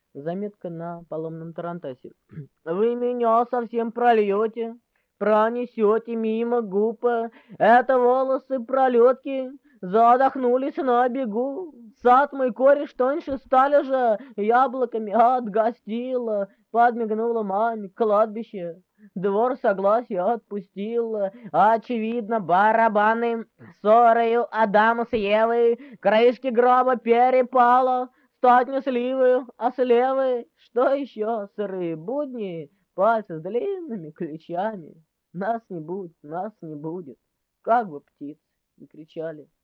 Заметка на поломном тарантасе. Вы меня совсем прольете, пронесете мимо губ. Это волосы пролетки задохнулись на бегу. Сад мой кореш тоньше стали же, яблоками отгостила, подмигнула маме кладбище. Двор согласия отпустил, очевидно, барабаны ссорою Адама с Евой, крышки гроба перепало, стать не сливы, а сливы, что еще, сырые будни, пальцы с длинными ключами. Нас не будет, как бы птицы не кричали.